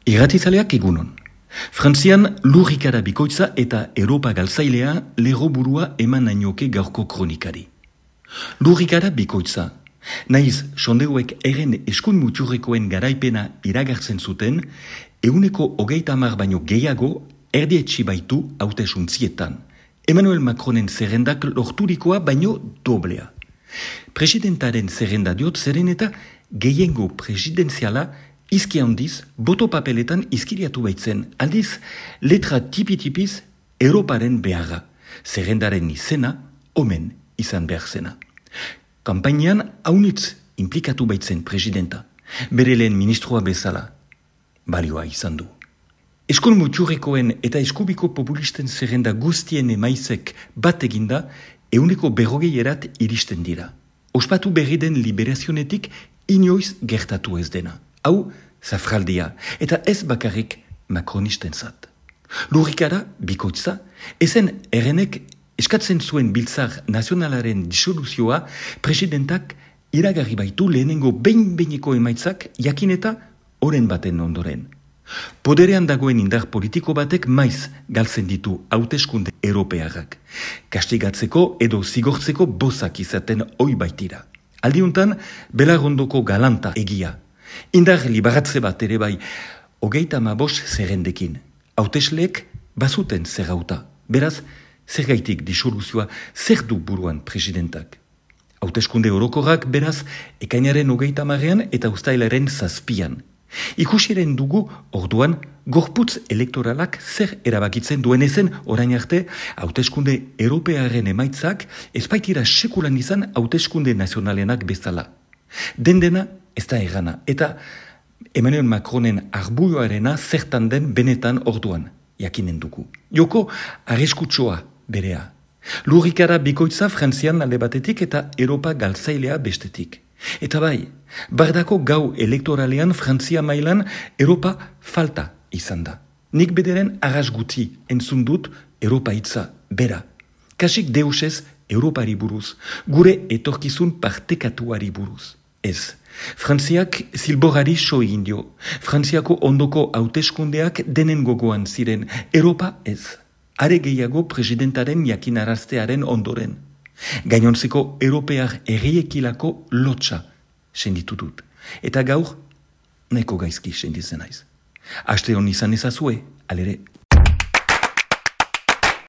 Irratizaleak egunon. Frantzian lurrikara bikoitza eta Europa galtzailea lerroburua eman nainoke gaurko kronikari. Lurrikara bikoitza. Naiz, sondeuek eren eskuin muturrekoen garaipena iragartzen zuten, 130 baino gehiago erdietxi baitu hautesontzietan. Emmanuel Macronen zerrendak lorturikoa baino doblea. Presidentaren zerrenda diot zeren eta gehiengo presidenziala izki handiz, boto papeletan izkiriatu baitzen, aldiz, letra tipi-tipiz Europaren beharra, zerrendaren izena, omen izan behar zena. Kampainean haunitz implikatu baitzen presidenta, bere lehen ministroa bezala, balioa izan du. Eskun muturrekoen eta eskubiko populisten zerrenda guztien emaizek bat eginda, 140 iristen dira. Ospatu berri den liberazionetik inoiz gertatu ez dena. Hau, zafraldia, eta ez bakarrik makronisten zat. Lurrikara, bikoitza, ezen errenek eskatzen zuen biltzar nazionalaren disoluzioa presidentak iragarri baitu lehenengo behin-behineko emaitzak jakin eta oren baten ondoren. Poderean dagoen indar politiko batek maiz galtzen ditu hauteskunde europearrak. Kastigatzeko edo zigortzeko bozak izaten oi baitira. Aldiuntan, belarondoko galanta egia. Indar libaratze bat ere bai, 35 zerrendekin. Hautesleek bazuten zerrauta. Beraz, zergaitik disoluzioa zer du buruan presidentak. Hauteskunde orokorrak beraz, ekainaren 30 eta uztailaren 7. Ikusiren dugu orduan gorputz elektoralak zer erabakitzen duen ezen orain arte hauteskunde europearen emaitzak ezbaitira sekulan izan hauteskunde nazionalenak bezala. Dendena ez da errana eta Emmanuel Macronen arbuioarena zertan den benetan orduan jakinen dugu. Joko arriskutsoa berea. Lurrikara bikoitza Frantzian alde batetik eta Europa galtzailea bestetik. Eta bai, bardako gau elektoralean Frantzia mailan Europa falta izan da. Nik bederen arras guti entzun dut Europa hitza bera. Kasik deusez Europari buruz, gure etorkizun partekatuari buruz. Ez, Frantziak zilborari so egin dio. Frantziako ondoko hauteskundeak denen gogoan ziren. Europa ez. Are gehiago presidentaren jakinaraztearen ondoren. Gainontzeko europear erriekilako lotxa senditu dut. Eta gaur, nahiko gaizki senditzen naiz. Aste hon izan ezazue, alere.